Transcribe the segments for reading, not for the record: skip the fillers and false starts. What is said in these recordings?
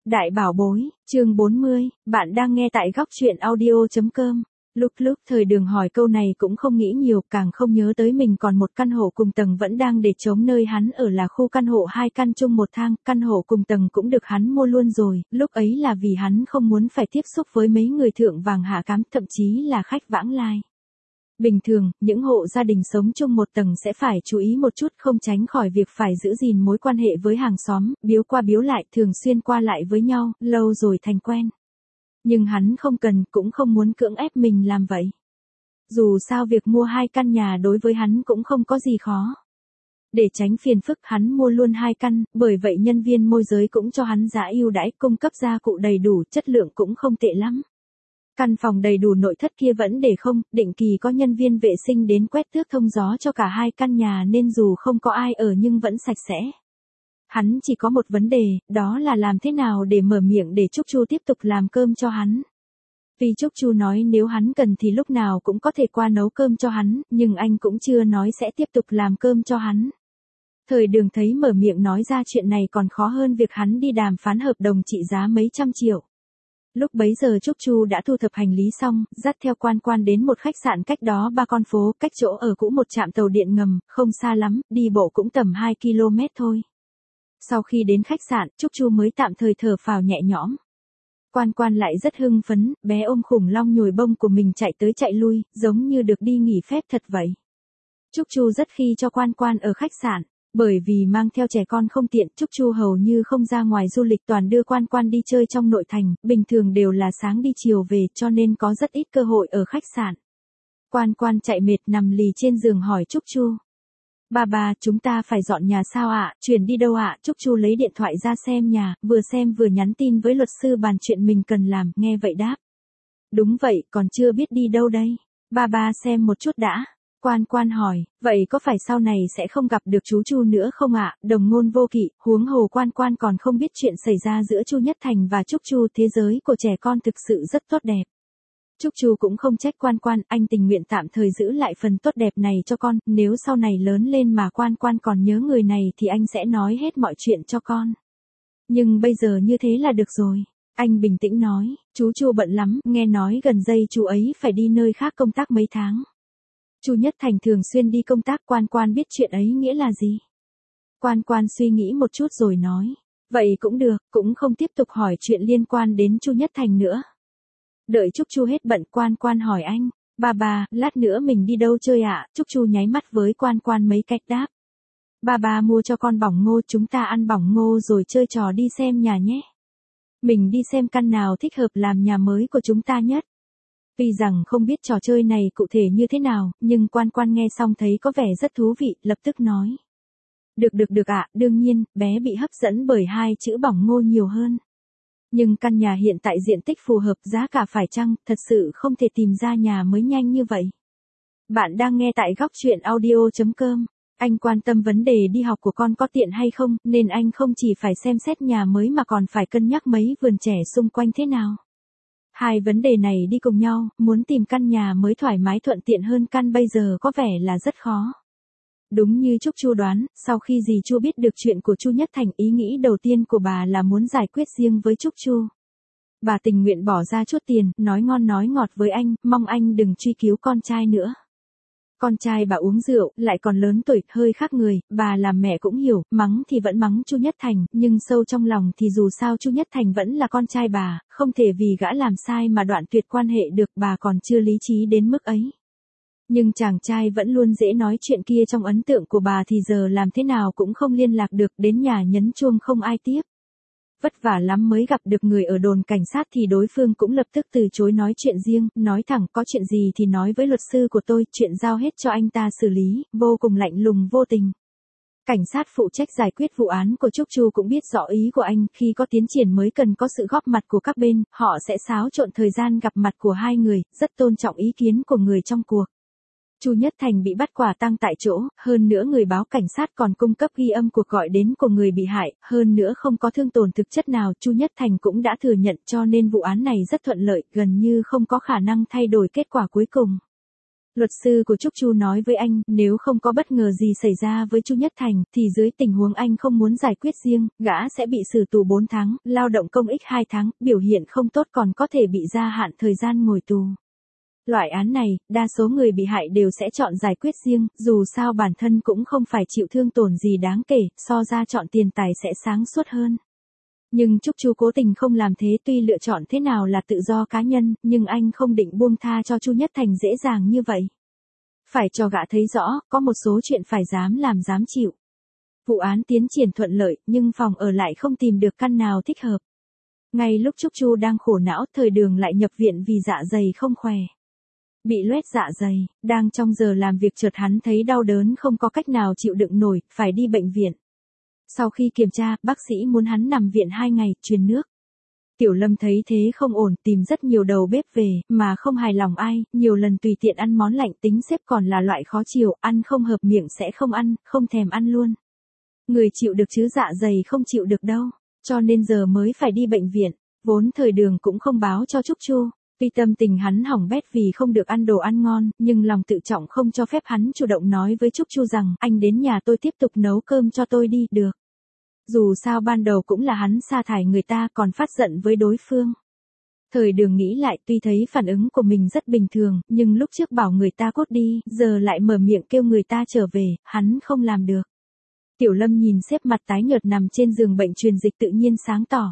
Đại bảo bối, chương 40, bạn đang nghe tại góc truyện audio.com. Lúc thời Đường hỏi câu này cũng không nghĩ nhiều, càng không nhớ tới mình còn một căn hộ cùng tầng vẫn đang để trống, nơi hắn ở là khu căn hộ 2 căn chung một thang, căn hộ cùng tầng cũng được hắn mua luôn rồi, lúc ấy là vì hắn không muốn phải tiếp xúc với mấy người thượng vàng hạ cám, thậm chí là khách vãng lai. Bình thường, những hộ gia đình sống chung một tầng sẽ phải chú ý một chút, không tránh khỏi việc phải giữ gìn mối quan hệ với hàng xóm, biếu qua biếu lại, thường xuyên qua lại với nhau, lâu rồi thành quen. Nhưng hắn không cần, cũng không muốn cưỡng ép mình làm vậy. Dù sao việc mua 2 căn nhà đối với hắn cũng không có gì khó. Để tránh phiền phức, hắn mua luôn 2 căn, bởi vậy nhân viên môi giới cũng cho hắn giá ưu đãi, cung cấp gia cụ đầy đủ, chất lượng cũng không tệ lắm. Căn phòng đầy đủ nội thất kia vẫn để không, định kỳ có nhân viên vệ sinh đến quét tước thông gió cho cả 2 căn nhà nên dù không có ai ở nhưng vẫn sạch sẽ. Hắn chỉ có một vấn đề, đó là làm thế nào để mở miệng để Trúc Chu tiếp tục làm cơm cho hắn. Vì Trúc Chu nói nếu hắn cần thì lúc nào cũng có thể qua nấu cơm cho hắn, nhưng anh cũng chưa nói sẽ tiếp tục làm cơm cho hắn. Thời Đường thấy mở miệng nói ra chuyện này còn khó hơn việc hắn đi đàm phán hợp đồng trị giá mấy trăm triệu. Lúc bấy giờ Trúc Chu đã thu thập hành lý xong, dắt theo Quan đến một khách sạn cách đó 3 con phố, cách chỗ ở cũ một trạm tàu điện ngầm, không xa lắm, đi bộ cũng tầm 2 km thôi. Sau khi đến khách sạn, Trúc Chu mới tạm thời thở phào nhẹ nhõm. Quan lại rất hưng phấn, bé ôm khủng long nhồi bông của mình chạy tới chạy lui, giống như được đi nghỉ phép thật vậy. Trúc Chu rất khi cho Quan ở khách sạn. Bởi vì mang theo trẻ con không tiện, Trúc Chu hầu như không ra ngoài du lịch, toàn đưa Quan đi chơi trong nội thành, bình thường đều là sáng đi chiều về, cho nên có rất ít cơ hội ở khách sạn. Quan chạy mệt nằm lì trên giường hỏi Trúc Chu. Bà, chúng ta phải dọn nhà sao ạ, chuyển đi đâu ạ? Trúc Chu lấy điện thoại ra xem vừa nhắn tin với luật sư bàn chuyện mình cần làm, nghe vậy đáp. Đúng vậy, còn chưa biết đi đâu đây. Bà xem một chút đã. Quan hỏi, vậy có phải sau này sẽ không gặp được chú Chu nữa không ạ? Đồng ngôn vô kỵ, huống hồ Quan còn không biết chuyện xảy ra giữa Chu Nhất Thành và Trúc Chu, thế giới của trẻ con thực sự rất tốt đẹp. Trúc Chu cũng không trách Quan, anh tình nguyện tạm thời giữ lại phần tốt đẹp này cho con, nếu sau này lớn lên mà Quan còn nhớ người này thì anh sẽ nói hết mọi chuyện cho con. Nhưng bây giờ như thế là được rồi. Anh bình tĩnh nói, chú Chu bận lắm, nghe nói gần đây chú ấy phải đi nơi khác công tác mấy tháng. Chu Nhất Thành thường xuyên đi công tác, Quan biết chuyện ấy nghĩa là gì. Quan suy nghĩ một chút rồi nói, vậy cũng được, cũng không tiếp tục hỏi chuyện liên quan đến Chu Nhất Thành nữa. Đợi Trúc Chu hết bận, Quan hỏi anh, bà, lát nữa mình đi đâu chơi ạ? Trúc Chu nháy mắt với Quan mấy cách đáp. Bà mua cho con bỏng ngô, chúng ta ăn bỏng ngô rồi chơi trò đi xem nhà nhé. Mình đi xem căn nào thích hợp làm nhà mới của chúng ta nhất. Vì rằng không biết trò chơi này cụ thể như thế nào, nhưng Quan nghe xong thấy có vẻ rất thú vị, lập tức nói. Được ạ, đương nhiên, bé bị hấp dẫn bởi 2 chữ bỏng ngô nhiều hơn. Nhưng căn nhà hiện tại diện tích phù hợp, giá cả phải chăng, thật sự không thể tìm ra nhà mới nhanh như vậy. Bạn đang nghe tại góc truyện audio.com. Anh quan tâm vấn đề đi học của con có tiện hay không, nên anh không chỉ phải xem xét nhà mới mà còn phải cân nhắc mấy vườn trẻ xung quanh thế nào. 2 vấn đề này đi cùng nhau, muốn tìm căn nhà mới thoải mái thuận tiện hơn căn bây giờ có vẻ là rất khó. Đúng như Trúc Chu đoán, sau khi dì Chu biết được chuyện của Chu Nhất Thành, ý nghĩ đầu tiên của bà là muốn giải quyết riêng với Trúc Chu. Bà tình nguyện bỏ ra chút tiền, nói ngon nói ngọt với anh, mong anh đừng truy cứu con trai nữa. Con trai bà uống rượu, lại còn lớn tuổi, hơi khác người, bà làm mẹ cũng hiểu, mắng thì vẫn mắng Chu Nhất Thành, nhưng sâu trong lòng thì dù sao Chu Nhất Thành vẫn là con trai bà, không thể vì gã làm sai mà đoạn tuyệt quan hệ được, bà còn chưa lý trí đến mức ấy. Nhưng chàng trai vẫn luôn dễ nói chuyện kia, trong ấn tượng của bà thì giờ làm thế nào cũng không liên lạc được, đến nhà nhấn chuông không ai tiếp. Vất vả lắm mới gặp được người ở đồn cảnh sát thì đối phương cũng lập tức từ chối nói chuyện riêng, nói thẳng có chuyện gì thì nói với luật sư của tôi, chuyện giao hết cho anh ta xử lý, vô cùng lạnh lùng vô tình. Cảnh sát phụ trách giải quyết vụ án của Trúc Chu cũng biết rõ ý của anh, khi có tiến triển mới cần có sự góp mặt của các bên, họ sẽ xáo trộn thời gian gặp mặt của 2 người, rất tôn trọng ý kiến của người trong cuộc. Chu Nhất Thành bị bắt quả tang tại chỗ, hơn nữa người báo cảnh sát còn cung cấp ghi âm cuộc gọi đến của người bị hại, hơn nữa không có thương tổn thực chất nào, Chu Nhất Thành cũng đã thừa nhận, cho nên vụ án này rất thuận lợi, gần như không có khả năng thay đổi kết quả cuối cùng. Luật sư của Trúc Chu nói với anh, nếu không có bất ngờ gì xảy ra với Chu Nhất Thành, thì dưới tình huống anh không muốn giải quyết riêng, gã sẽ bị xử tù 4 tháng, lao động công ích 2 tháng, biểu hiện không tốt còn có thể bị gia hạn thời gian ngồi tù. Loại án này, đa số người bị hại đều sẽ chọn giải quyết riêng, dù sao bản thân cũng không phải chịu thương tổn gì đáng kể, so ra chọn tiền tài sẽ sáng suốt hơn. Nhưng Trúc Chu cố tình không làm thế, tuy lựa chọn thế nào là tự do cá nhân, nhưng anh không định buông tha cho Chu Nhất Thành dễ dàng như vậy. Phải cho gã thấy rõ, có một số chuyện phải dám làm dám chịu. Vụ án tiến triển thuận lợi, nhưng phòng ở lại không tìm được căn nào thích hợp. Ngay lúc Trúc Chu đang khổ não, Thời Đường lại nhập viện vì dạ dày không khỏe. Bị loét dạ dày, đang trong giờ làm việc chợt hắn thấy đau đớn không có cách nào chịu đựng nổi, phải đi bệnh viện. Sau khi kiểm tra, bác sĩ muốn hắn nằm viện 2 ngày, truyền nước. Tiểu Lâm thấy thế không ổn, tìm rất nhiều đầu bếp về, mà không hài lòng ai, nhiều lần tùy tiện ăn món lạnh, tính xếp còn là loại khó chịu, ăn không hợp miệng sẽ không ăn, không thèm ăn luôn. Người chịu được chứ dạ dày không chịu được đâu, cho nên giờ mới phải đi bệnh viện, vốn Thời Đường cũng không báo cho Trúc Chu. Tuy tâm tình hắn hỏng bét vì không được ăn đồ ăn ngon, nhưng lòng tự trọng không cho phép hắn chủ động nói với Trúc Chu rằng, anh đến nhà tôi tiếp tục nấu cơm cho tôi đi, được. Dù sao ban đầu cũng là hắn sa thải người ta còn phát giận với đối phương. Thời Đường nghĩ lại, tuy thấy phản ứng của mình rất bình thường, nhưng lúc trước bảo người ta cút đi, giờ lại mở miệng kêu người ta trở về, hắn không làm được. Tiểu Lâm nhìn sếp mặt tái nhợt nằm trên giường bệnh truyền dịch tự nhiên sáng tỏ.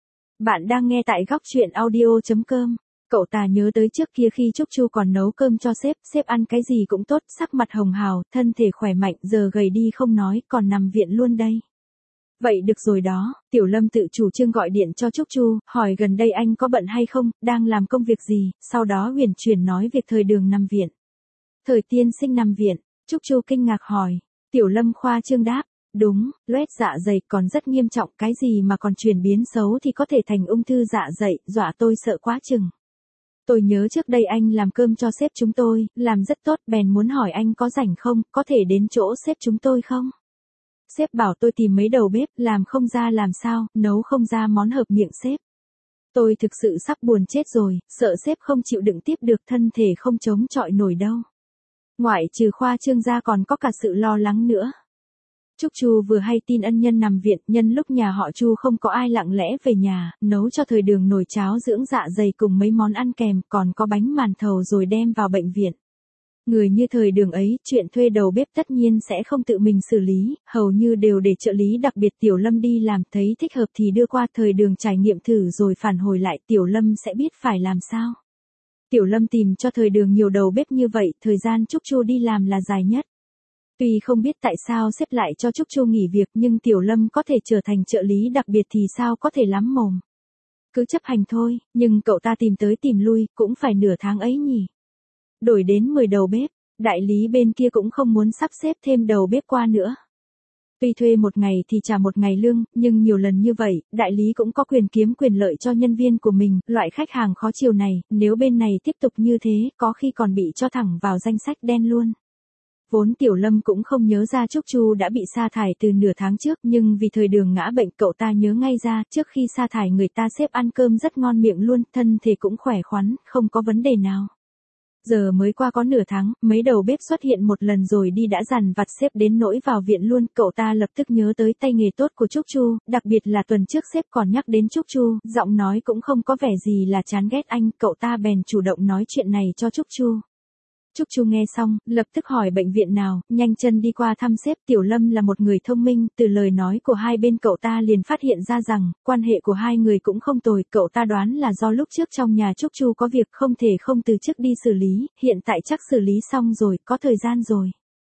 Bạn đang nghe tại góc truyện audio.com. Cậu ta nhớ tới trước kia khi Trúc Chu còn nấu cơm cho sếp ăn cái gì cũng tốt, sắc mặt hồng hào, thân thể khỏe mạnh, giờ gầy đi không nói, còn nằm viện luôn đây. Vậy được rồi đó, Tiểu Lâm tự chủ trương gọi điện cho Trúc Chu, hỏi gần đây anh có bận hay không, đang làm công việc gì, sau đó huyền chuyển nói việc Thời Đường nằm viện. Thời tiên sinh nằm viện, Trúc Chu kinh ngạc hỏi, Tiểu Lâm khoa trương đáp, đúng, loét dạ dày còn rất nghiêm trọng, cái gì mà còn chuyển biến xấu thì có thể thành ung thư dạ dày, dọa tôi sợ quá chừng. Tôi nhớ trước đây anh làm cơm cho sếp chúng tôi, làm rất tốt, bèn muốn hỏi anh có rảnh không, có thể đến chỗ sếp chúng tôi không? Sếp bảo tôi tìm mấy đầu bếp, làm không ra làm sao, nấu không ra món hợp miệng sếp. Tôi thực sự sắp buồn chết rồi, sợ sếp không chịu đựng tiếp được, thân thể không chống chọi nổi đâu. Ngoại trừ khoa trương ra còn có cả sự lo lắng nữa. Trúc Chu vừa hay tin ân nhân nằm viện, nhân lúc nhà họ Chu không có ai, lặng lẽ về nhà, nấu cho Thời Đường nồi cháo dưỡng dạ dày cùng mấy món ăn kèm, còn có bánh màn thầu rồi đem vào bệnh viện. Người như Thời Đường ấy, chuyện thuê đầu bếp tất nhiên sẽ không tự mình xử lý, hầu như đều để trợ lý đặc biệt Tiểu Lâm đi làm, thấy thích hợp thì đưa qua. Thời Đường trải nghiệm thử rồi phản hồi lại, Tiểu Lâm sẽ biết phải làm sao. Tiểu Lâm tìm cho Thời Đường nhiều đầu bếp như vậy, thời gian Trúc Chu đi làm là dài nhất. Tuy không biết tại sao xếp lại cho Trúc Chu nghỉ việc, nhưng Tiểu Lâm có thể trở thành trợ lý đặc biệt thì sao có thể lắm mồm. Cứ chấp hành thôi, nhưng cậu ta tìm tới tìm lui, cũng phải nửa tháng ấy nhỉ. Đổi đến 10 đầu bếp, đại lý bên kia cũng không muốn sắp xếp thêm đầu bếp qua nữa. Tuy thuê một ngày thì trả một ngày lương, nhưng nhiều lần như vậy, đại lý cũng có quyền kiếm quyền lợi cho nhân viên của mình, loại khách hàng khó chiều này, nếu bên này tiếp tục như thế, có khi còn bị cho thẳng vào danh sách đen luôn. Vốn Tiểu Lâm cũng không nhớ ra Trúc Chu đã bị sa thải từ nửa tháng trước, nhưng vì Thời Đường ngã bệnh cậu ta nhớ ngay ra, trước khi sa thải người ta xếp ăn cơm rất ngon miệng luôn, thân thể cũng khỏe khoắn, không có vấn đề nào. Giờ mới qua có nửa tháng, mấy đầu bếp xuất hiện một lần rồi đi đã dằn vặt xếp đến nỗi vào viện luôn, cậu ta lập tức nhớ tới tay nghề tốt của Trúc Chu, đặc biệt là tuần trước xếp còn nhắc đến Trúc Chu, giọng nói cũng không có vẻ gì là chán ghét anh, cậu ta bèn chủ động nói chuyện này cho Trúc Chu. Trúc Chu nghe xong, lập tức hỏi bệnh viện nào, nhanh chân đi qua thăm sếp. Tiểu Lâm là một người thông minh, từ lời nói của hai bên cậu ta liền phát hiện ra rằng, quan hệ của hai người cũng không tồi, cậu ta đoán là do lúc trước trong nhà Trúc Chu có việc không thể không từ chức đi xử lý, hiện tại chắc xử lý xong rồi, có thời gian rồi.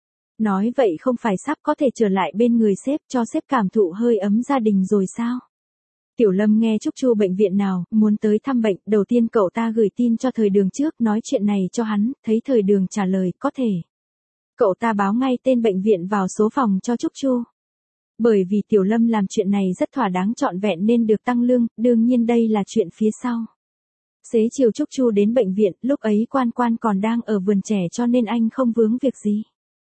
Nói vậy không phải sắp có thể trở lại bên người sếp, cho sếp cảm thụ hơi ấm gia đình rồi sao? Tiểu Lâm nghe Trúc Chu bệnh viện nào, muốn tới thăm bệnh, đầu tiên cậu ta gửi tin cho Thời Đường trước, nói chuyện này cho hắn, thấy Thời Đường trả lời, có thể. Cậu ta báo ngay tên bệnh viện vào số phòng cho Trúc Chu. Bởi vì Tiểu Lâm làm chuyện này rất thỏa đáng trọn vẹn nên được tăng lương, đương nhiên đây là chuyện phía sau. Xế chiều Trúc Chu đến bệnh viện, lúc ấy Quan Quan còn đang ở vườn trẻ cho nên anh không vướng việc gì.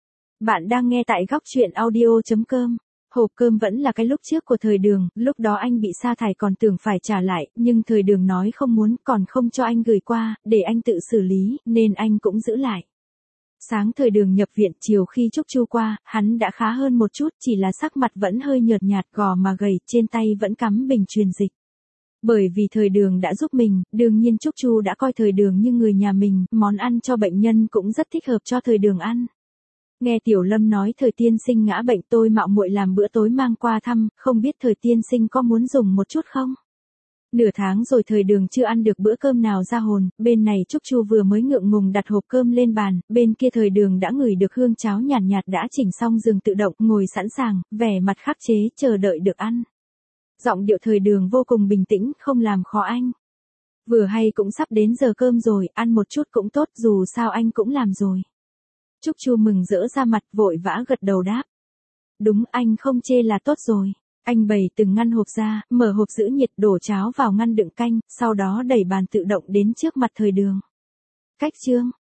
Bạn đang nghe tại góc truyện audio.com. Hộp cơm vẫn là cái lúc trước của Thời Đường, lúc đó anh bị sa thải còn tưởng phải trả lại, nhưng Thời Đường nói không muốn, còn không cho anh gửi qua, để anh tự xử lý, nên anh cũng giữ lại. Sáng thời đường nhập viện, chiều khi Trúc Chu qua, hắn đã khá hơn một chút, chỉ là sắc mặt vẫn hơi nhợt nhạt, gò mà gầy, trên tay vẫn cắm bình truyền dịch. Bởi vì thời đường đã giúp mình, đương nhiên Trúc Chu đã coi thời đường như người nhà mình, món ăn cho bệnh nhân cũng rất thích hợp cho thời đường ăn. Nghe Tiểu Lâm nói thời tiên sinh ngã bệnh, tôi mạo muội làm bữa tối mang qua thăm, không biết thời tiên sinh có muốn dùng một chút không? Nửa tháng rồi thời đường chưa ăn được bữa cơm nào ra hồn, bên này Trúc Chu vừa mới ngượng ngùng đặt hộp cơm lên bàn, bên kia thời đường đã ngửi được hương cháo nhàn nhạt đã chỉnh xong giường tự động, ngồi sẵn sàng, vẻ mặt khắc chế, chờ đợi được ăn. Giọng điệu thời đường vô cùng bình tĩnh, không làm khó anh. Vừa hay cũng sắp đến giờ cơm rồi, ăn một chút cũng tốt, dù sao anh cũng làm rồi. Trúc Chu mừng rỡ ra mặt, vội vã gật đầu đáp. Đúng, anh không chê là tốt rồi. Anh bày từng ngăn hộp ra, mở hộp giữ nhiệt, đổ cháo vào ngăn đựng canh, sau đó đẩy bàn tự động đến trước mặt thời đường. Cách chương